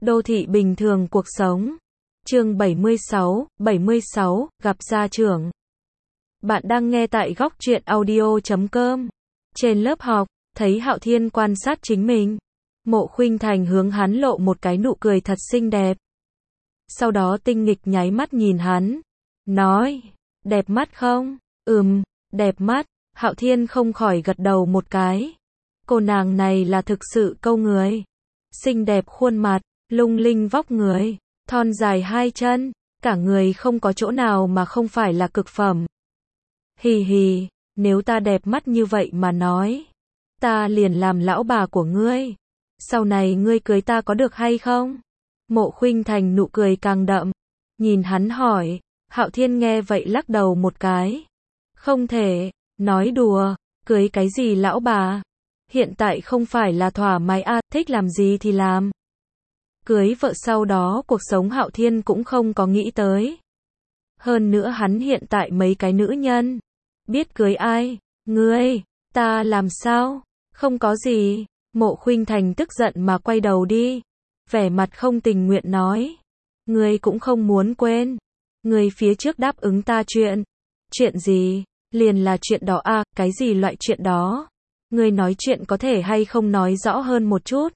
Đô thị bình thường cuộc sống. Chương 76, gặp gia trưởng. Bạn đang nghe tại góc truyện audio.com. Trên lớp học, thấy Hạo Thiên quan sát chính mình. Mộ Khuynh Thành hướng hắn lộ một cái nụ cười thật xinh đẹp. Sau đó tinh nghịch nháy mắt nhìn hắn. Nói, đẹp mắt không? Đẹp mắt. Hạo Thiên không khỏi gật đầu một cái. Cô nàng này là thực sự câu người. Xinh đẹp khuôn mặt, lung linh vóc người, thon dài hai chân, cả người không có chỗ nào mà không phải là cực phẩm. Hì hì, nếu ta đẹp mắt như vậy mà nói, ta liền làm lão bà của ngươi. Sau này ngươi cưới ta có được hay không? Mộ Khuynh Thành nụ cười càng đậm, nhìn hắn hỏi. Hạo Thiên nghe vậy lắc đầu một cái. Không thể, nói đùa, cưới cái gì lão bà? Hiện tại không phải là thỏa mãn à, thích làm gì thì làm. Cưới vợ sau đó cuộc sống Hạo Thiên cũng không có nghĩ tới. Hơn nữa hắn hiện tại mấy cái nữ nhân. Biết cưới ai? Ngươi, ta làm sao? Không có gì. Mộ Khuynh Thành tức giận mà quay đầu đi. Vẻ mặt không tình nguyện nói. Ngươi cũng không muốn quên. Ngươi phía trước đáp ứng ta chuyện. Chuyện gì? Liền là chuyện đó à, cái gì loại chuyện đó? Ngươi nói chuyện có thể hay không nói rõ hơn một chút?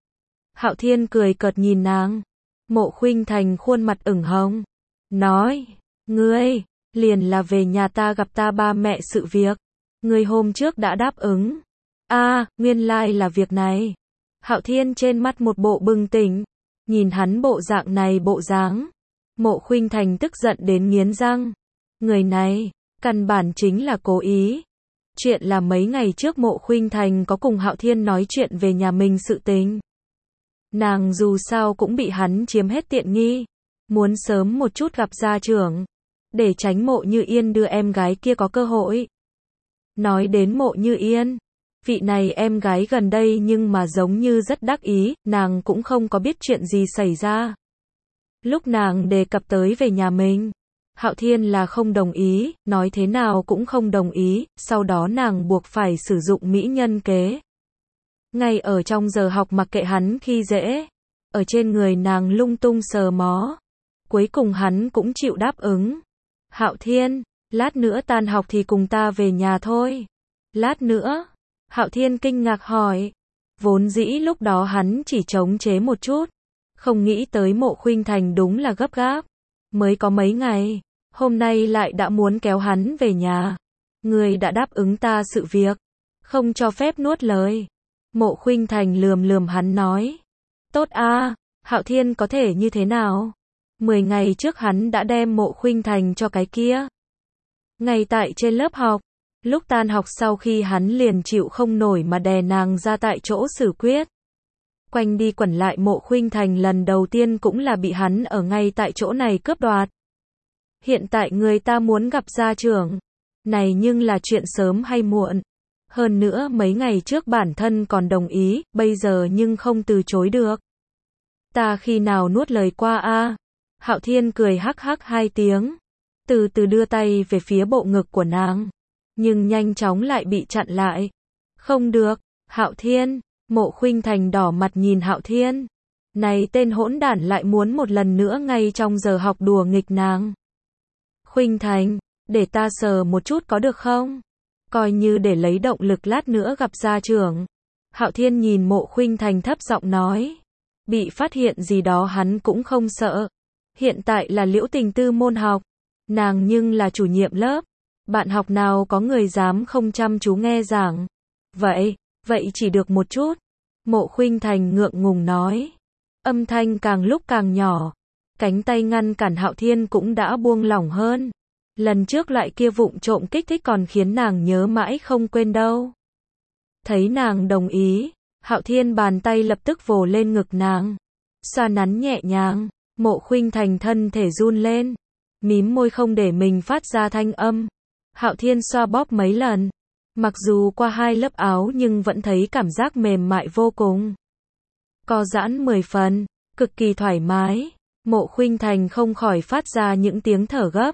Hạo Thiên cười cợt nhìn nàng. Mộ Khuynh Thành khuôn mặt ửng hồng. Nói, ngươi, liền là về nhà ta gặp ta ba mẹ sự việc. Ngươi hôm trước đã đáp ứng. Nguyên lai là việc này. Hạo Thiên trên mắt một bộ bừng tỉnh. Nhìn hắn bộ dạng này bộ dáng. Mộ Khuynh Thành tức giận đến nghiến răng. Người này, căn bản chính là cố ý. Chuyện là mấy ngày trước Mộ Khuynh Thành có cùng Hạo Thiên nói chuyện về nhà mình sự tình. Nàng dù sao cũng bị hắn chiếm hết tiện nghi. Muốn sớm một chút gặp gia trưởng. Để tránh Mộ Như Yên đưa em gái kia có cơ hội. Nói đến Mộ Như Yên. Vị này em gái gần đây nhưng mà giống như rất đắc ý. Nàng cũng không có biết chuyện gì xảy ra. Lúc nàng đề cập tới về nhà mình. Hạo Thiên là không đồng ý. Nói thế nào cũng không đồng ý. Sau đó nàng buộc phải sử dụng mỹ nhân kế. Ngay ở trong giờ học mặc kệ hắn khi dễ. Ở trên người nàng lung tung sờ mó. Cuối cùng hắn cũng chịu đáp ứng. Hạo Thiên, lát nữa tan học thì cùng ta về nhà thôi. Lát nữa? Hạo Thiên kinh ngạc hỏi. Vốn dĩ lúc đó hắn chỉ chống chế một chút. Không nghĩ tới Mộ Khuynh Thành đúng là gấp gáp. Mới có mấy ngày. Hôm nay lại đã muốn kéo hắn về nhà. Người đã đáp ứng ta sự việc. Không cho phép nuốt lời. Mộ Khuynh Thành lườm hắn nói. Tốt à, Hạo Thiên có thể như thế nào? 10 ngày trước hắn đã đem Mộ Khuynh Thành cho cái kia. Ngay tại trên lớp học, lúc tan học sau khi hắn liền chịu không nổi mà đè nàng ra tại chỗ xử quyết. Quanh đi quẩn lại Mộ Khuynh Thành lần đầu tiên cũng là bị hắn ở ngay tại chỗ này cướp đoạt. Hiện tại người ta muốn gặp gia trưởng. Này nhưng là chuyện sớm hay muộn. Hơn nữa mấy ngày trước bản thân còn đồng ý, bây giờ nhưng không từ chối được. Ta khi nào nuốt lời qua a? Hạo Thiên cười hắc hắc hai tiếng. Từ từ đưa tay về phía bộ ngực của nàng. Nhưng nhanh chóng lại bị chặn lại. Không được, Hạo Thiên. Mộ Khuynh Thành đỏ mặt nhìn Hạo Thiên. Này tên hỗn đản lại muốn một lần nữa ngay trong giờ học đùa nghịch nàng. Khuynh Thành, để ta sờ một chút có được không? Coi như để lấy động lực lát nữa gặp gia trưởng. Hạo Thiên nhìn Mộ Khuynh Thành thấp giọng nói. Bị phát hiện gì đó hắn cũng không sợ. Hiện tại là Liễu Tình Tư môn học. Nàng nhưng là chủ nhiệm lớp. Bạn học nào có người dám không chăm chú nghe giảng. Vậy chỉ được một chút. Mộ Khuynh Thành ngượng ngùng nói. Âm thanh càng lúc càng nhỏ. Cánh tay ngăn cản Hạo Thiên cũng đã buông lỏng hơn. Lần trước loại kia vụng trộm kích thích còn khiến nàng nhớ mãi không quên đâu. Thấy nàng đồng ý, Hạo Thiên bàn tay lập tức vồ lên ngực nàng. Xoa nắn nhẹ nhàng, Mộ Khuynh Thành thân thể run lên. Mím môi không để mình phát ra thanh âm. Hạo Thiên xoa bóp mấy lần. Mặc dù qua 2 lớp áo nhưng vẫn thấy cảm giác mềm mại vô cùng. Co giãn 10 phần, cực kỳ thoải mái. Mộ Khuynh Thành không khỏi phát ra những tiếng thở gấp.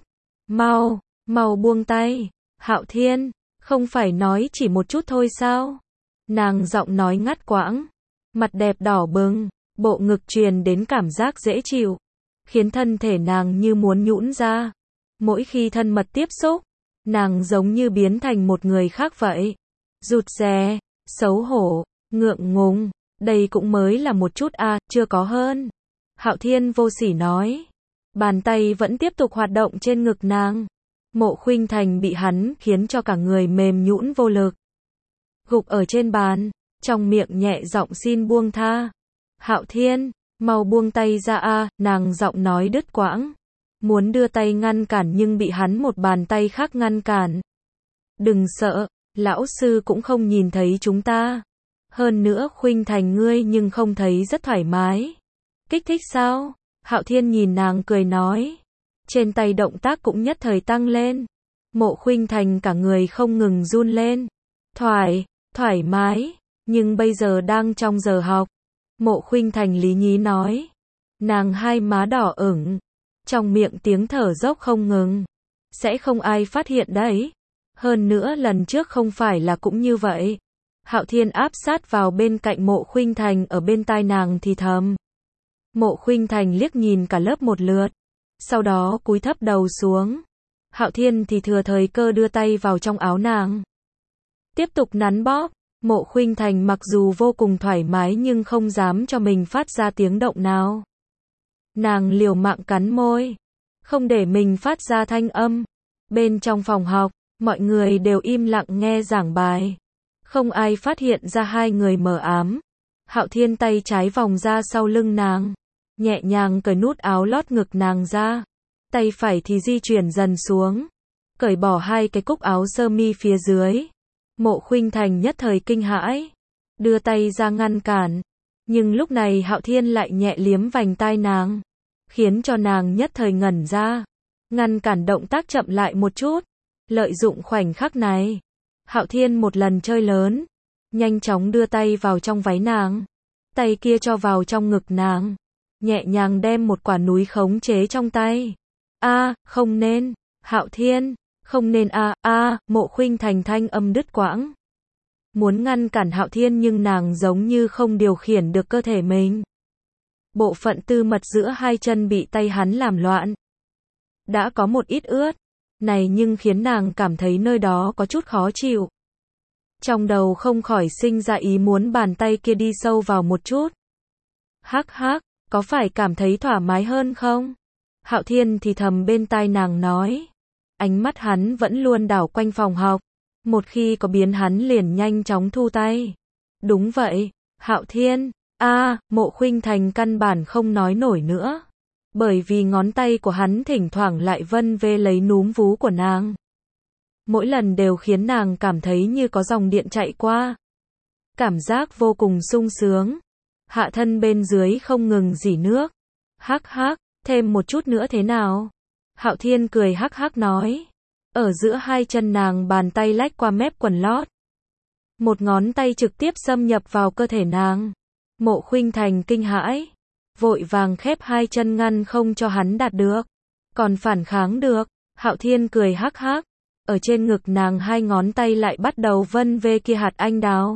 Mau buông tay. Hạo Thiên, không phải nói chỉ một chút thôi sao? Nàng giọng nói ngắt quãng. Mặt đẹp đỏ bừng, bộ ngực truyền đến cảm giác dễ chịu, khiến thân thể nàng như muốn nhũn ra. Mỗi khi thân mật tiếp xúc, nàng giống như biến thành một người khác vậy. Rụt rè, xấu hổ, ngượng ngùng, đây cũng mới là một chút chưa có hơn. Hạo Thiên vô sỉ nói. Bàn tay vẫn tiếp tục hoạt động trên ngực nàng. Mộ Khuynh Thành bị hắn khiến cho cả người mềm nhũn vô lực. Gục ở trên bàn, trong miệng nhẹ giọng xin buông tha. Hạo Thiên, mau buông tay ra nàng giọng nói đứt quãng. Muốn đưa tay ngăn cản nhưng bị hắn một bàn tay khác ngăn cản. Đừng sợ, lão sư cũng không nhìn thấy chúng ta. Hơn nữa Khuynh Thành ngươi nhưng không thấy rất thoải mái. Kích thích sao? Hạo Thiên nhìn nàng cười nói. Trên tay động tác cũng nhất thời tăng lên. Mộ Khuynh Thành cả người không ngừng run lên. Thoải mái, nhưng bây giờ đang trong giờ học. Mộ Khuynh Thành lý nhí nói. Nàng hai má đỏ ửng, trong miệng tiếng thở dốc không ngừng. Sẽ không ai phát hiện đấy. Hơn nữa lần trước không phải là cũng như vậy. Hạo Thiên áp sát vào bên cạnh Mộ Khuynh Thành ở bên tai nàng thì thầm. Mộ Khuynh Thành liếc nhìn cả lớp một lượt, sau đó cúi thấp đầu xuống. Hạo Thiên thì thừa thời cơ đưa tay vào trong áo nàng. Tiếp tục nắn bóp. Mộ Khuynh Thành mặc dù vô cùng thoải mái nhưng không dám cho mình phát ra tiếng động nào. Nàng liều mạng cắn môi, không để mình phát ra thanh âm. Bên trong phòng học, mọi người đều im lặng nghe giảng bài. Không ai phát hiện ra hai người mờ ám. Hạo Thiên tay trái vòng ra sau lưng nàng, nhẹ nhàng cởi nút áo lót ngực nàng ra. Tay phải thì di chuyển dần xuống, cởi bỏ hai cái cúc áo sơ mi phía dưới. Mộ Khuynh Thành nhất thời kinh hãi, đưa tay ra ngăn cản. Nhưng lúc này Hạo Thiên lại nhẹ liếm vành tai nàng, khiến cho nàng nhất thời ngẩn ra. Ngăn cản động tác chậm lại một chút. Lợi dụng khoảnh khắc này, Hạo Thiên một lần chơi lớn, nhanh chóng đưa tay vào trong váy nàng. Tay kia cho vào trong ngực nàng, nhẹ nhàng đem một quả núi khống chế trong tay. Không nên, Hạo Thiên, không nên Mộ Khuynh Thành thanh âm đứt quãng. Muốn ngăn cản Hạo Thiên nhưng nàng giống như không điều khiển được cơ thể mình. Bộ phận tư mật giữa hai chân bị tay hắn làm loạn. Đã có một ít ướt, này nhưng khiến nàng cảm thấy nơi đó có chút khó chịu. Trong đầu không khỏi sinh ra ý muốn bàn tay kia đi sâu vào một chút. Hắc, có phải cảm thấy thoải mái hơn không? Hạo Thiên thì thầm bên tai nàng nói. Ánh mắt hắn vẫn luôn đảo quanh phòng học. Một khi có biến hắn liền nhanh chóng thu tay. Đúng vậy, Hạo Thiên. Mộ Khuynh Thành căn bản không nói nổi nữa. Bởi vì ngón tay của hắn thỉnh thoảng lại vân vê lấy núm vú của nàng. Mỗi lần đều khiến nàng cảm thấy như có dòng điện chạy qua. Cảm giác vô cùng sung sướng. Hạ thân bên dưới không ngừng rỉ nước. Hắc, thêm một chút nữa thế nào? Hạo Thiên cười hắc nói. Ở giữa hai chân nàng bàn tay lách qua mép quần lót. Một ngón tay trực tiếp xâm nhập vào cơ thể nàng. Mộ Khuynh Thành kinh hãi, vội vàng khép hai chân ngăn không cho hắn đạt được. Còn phản kháng được. Hạo Thiên cười hắc. Ở trên ngực nàng hai ngón tay lại bắt đầu vân vê kia hạt anh đào.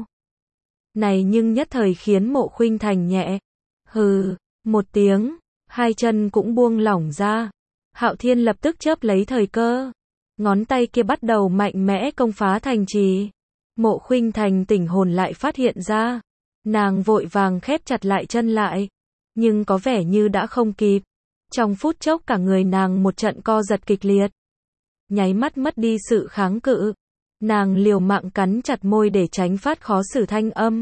Này nhưng nhất thời khiến Mộ Khuynh Thành nhẹ. Hừ, một tiếng, hai chân cũng buông lỏng ra. Hạo Thiên lập tức chớp lấy thời cơ. Ngón tay kia bắt đầu mạnh mẽ công phá thành trì. Mộ Khuynh Thành tỉnh hồn lại phát hiện ra. Nàng vội vàng khép chặt lại chân lại. Nhưng có vẻ như đã không kịp. Trong phút chốc cả người nàng một trận co giật kịch liệt. Nháy mắt mất đi sự kháng cự. Nàng liều mạng cắn chặt môi để tránh phát khó xử thanh âm.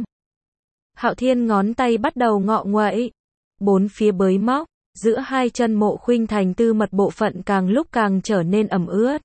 Hạo Thiên ngón tay bắt đầu ngọ nguậy. Bốn phía bới móc. Giữa hai chân Mộ Khuynh Thành tư mật bộ phận càng lúc càng trở nên ẩm ướt.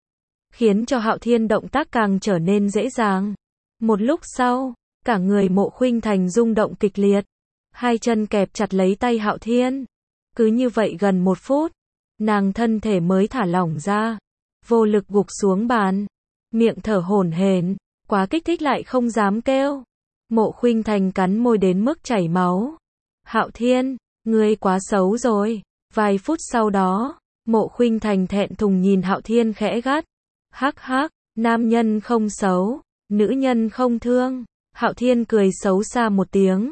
Khiến cho Hạo Thiên động tác càng trở nên dễ dàng. Một lúc sau, cả người Mộ Khuynh Thành rung động kịch liệt. Hai chân kẹp chặt lấy tay Hạo Thiên. Cứ như vậy gần một phút, nàng thân thể mới thả lỏng ra. Vô lực gục xuống bàn. Miệng thở hổn hển, quá kích thích lại không dám kêu. Mộ Khuynh Thành cắn môi đến mức chảy máu. Hạo Thiên, ngươi quá xấu rồi. Vài phút sau đó, Mộ Khuynh Thành thẹn thùng nhìn Hạo Thiên khẽ gắt. Hắc, nam nhân không xấu, nữ nhân không thương. Hạo Thiên cười xấu xa một tiếng.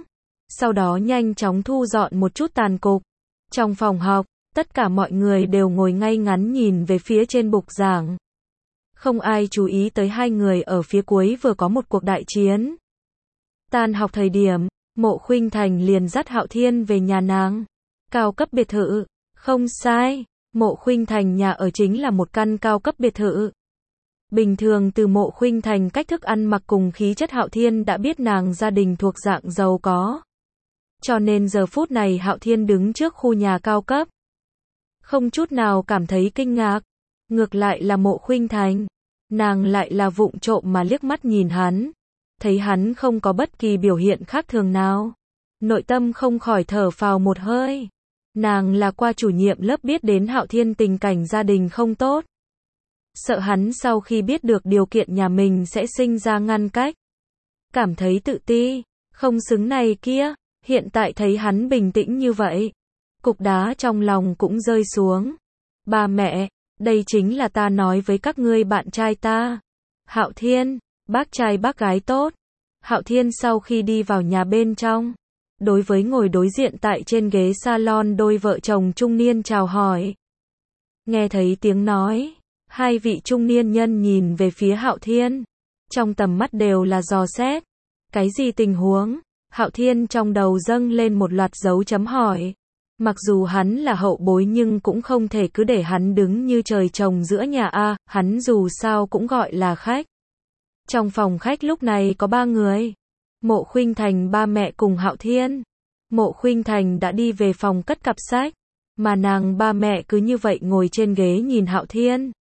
sau đó nhanh chóng thu dọn một chút tàn cục. Trong phòng học, tất cả mọi người đều ngồi ngay ngắn nhìn về phía trên bục giảng. Không ai chú ý tới hai người ở phía cuối vừa có một cuộc đại chiến. Tan học thời điểm, Mộ Khuynh Thành liền dắt Hạo Thiên về nhà nàng. Cao cấp biệt thự, không sai, Mộ Khuynh Thành nhà ở chính là một căn cao cấp biệt thự. Bình thường từ Mộ Khuynh Thành cách thức ăn mặc cùng khí chất Hạo Thiên đã biết nàng gia đình thuộc dạng giàu có. Cho nên giờ phút này Hạo Thiên đứng trước khu nhà cao cấp. Không chút nào cảm thấy kinh ngạc. Ngược lại là Mộ Khuynh Thành. Nàng lại là vụng trộm mà liếc mắt nhìn hắn. Thấy hắn không có bất kỳ biểu hiện khác thường nào. Nội tâm không khỏi thở phào một hơi. Nàng là qua chủ nhiệm lớp biết đến Hạo Thiên tình cảnh gia đình không tốt. Sợ hắn sau khi biết được điều kiện nhà mình sẽ sinh ra ngăn cách. Cảm thấy tự ti, không xứng này kia. Hiện tại thấy hắn bình tĩnh như vậy. Cục đá trong lòng cũng rơi xuống. Ba mẹ, đây chính là ta nói với các ngươi bạn trai ta. Hạo Thiên, bác trai bác gái tốt. Hạo Thiên sau khi đi vào nhà bên trong, đối với ngồi đối diện tại trên ghế salon đôi vợ chồng trung niên chào hỏi. Nghe thấy tiếng nói, hai vị trung niên nhân nhìn về phía Hạo Thiên. Trong tầm mắt đều là dò xét. Cái gì tình huống? Hạo Thiên trong đầu dâng lên một loạt dấu chấm hỏi. Mặc dù hắn là hậu bối nhưng cũng không thể cứ để hắn đứng như trời trồng giữa nhà a, hắn dù sao cũng gọi là khách. Trong phòng khách lúc này có 3 người. Mộ Khuynh Thành ba mẹ cùng Hạo Thiên. Mộ Khuynh Thành đã đi về phòng cất cặp sách, mà nàng ba mẹ cứ như vậy ngồi trên ghế nhìn Hạo Thiên.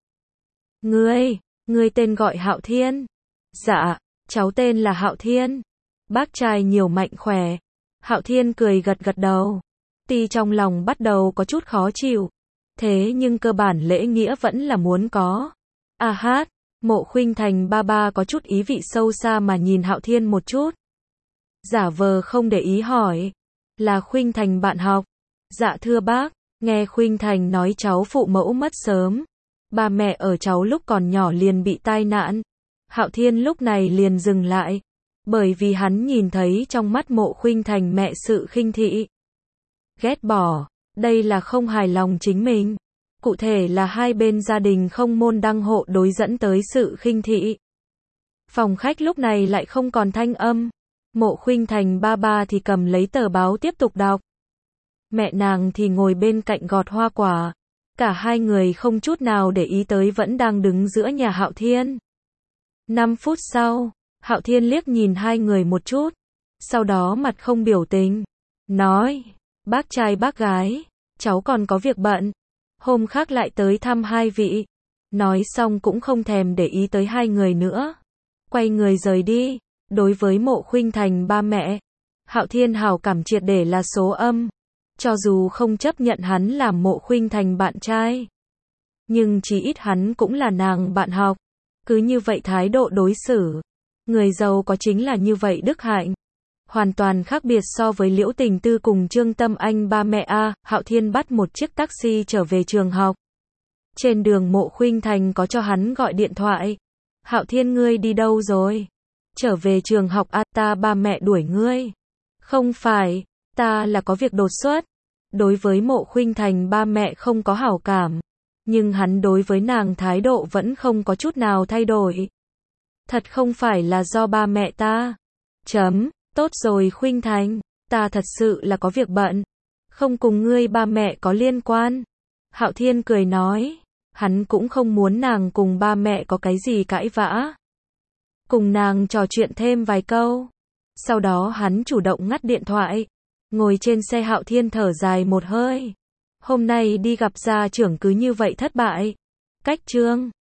Ngươi tên gọi Hạo Thiên? Dạ, cháu tên là Hạo Thiên. Bác trai nhiều mạnh khỏe. Hạo Thiên cười gật gật đầu. Tuy trong lòng bắt đầu có chút khó chịu, thế nhưng cơ bản lễ nghĩa vẫn là muốn có. A hát, Mộ Khuynh Thành ba ba có chút ý vị sâu xa mà nhìn Hạo Thiên một chút. Giả vờ không để ý hỏi. Là Khuynh Thành bạn học? Dạ thưa bác, nghe Khuynh Thành nói cháu phụ mẫu mất sớm. Ba mẹ ở cháu lúc còn nhỏ liền bị tai nạn. Hạo Thiên lúc này liền dừng lại. Bởi vì hắn nhìn thấy trong mắt Mộ Khuynh Thành mẹ sự khinh thị. Ghét bỏ, đây là không hài lòng chính mình. Cụ thể là hai bên gia đình không môn đăng hộ đối dẫn tới sự khinh thị. Phòng khách lúc này lại không còn thanh âm. Mộ Khuynh Thành ba ba thì cầm lấy tờ báo tiếp tục đọc. Mẹ nàng thì ngồi bên cạnh gọt hoa quả. Cả hai người không chút nào để ý tới vẫn đang đứng giữa nhà Hạo Thiên. 5 phút sau, Hạo Thiên liếc nhìn hai người một chút. Sau đó mặt không biểu tình. Nói, bác trai bác gái, cháu còn có việc bận. Hôm khác lại tới thăm hai vị. Nói xong cũng không thèm để ý tới hai người nữa. Quay người rời đi. Đối với Mộ Khuynh Thành ba mẹ, Hạo Thiên hảo cảm triệt để là số âm. Cho dù không chấp nhận hắn làm Mộ Khuynh Thành bạn trai, nhưng chí ít hắn cũng là nàng bạn học. Cứ như vậy thái độ đối xử. Người giàu có chính là như vậy đức hạnh. Hoàn toàn khác biệt so với Liễu Tình Tư cùng Trương Tâm Anh ba mẹ a. Hạo Thiên bắt một chiếc taxi trở về trường học. Trên đường Mộ Khuynh Thành có cho hắn gọi điện thoại. Hạo Thiên ngươi đi đâu rồi? Trở về trường học a, ta ba mẹ đuổi ngươi. Không phải, ta là có việc đột xuất. Đối với Mộ Khuynh Thành ba mẹ không có hảo cảm, nhưng hắn đối với nàng thái độ vẫn không có chút nào thay đổi. Thật không phải là do ba mẹ ta. Tốt rồi Khuynh Thành, ta thật sự là có việc bận. Không cùng ngươi ba mẹ có liên quan. Hạo Thiên cười nói, hắn cũng không muốn nàng cùng ba mẹ có cái gì cãi vã. Cùng nàng trò chuyện thêm vài câu. Sau đó hắn chủ động ngắt điện thoại. Ngồi trên xe Hạo Thiên thở dài một hơi. Hôm nay đi gặp gia trưởng cứ như vậy thất bại. Cách chương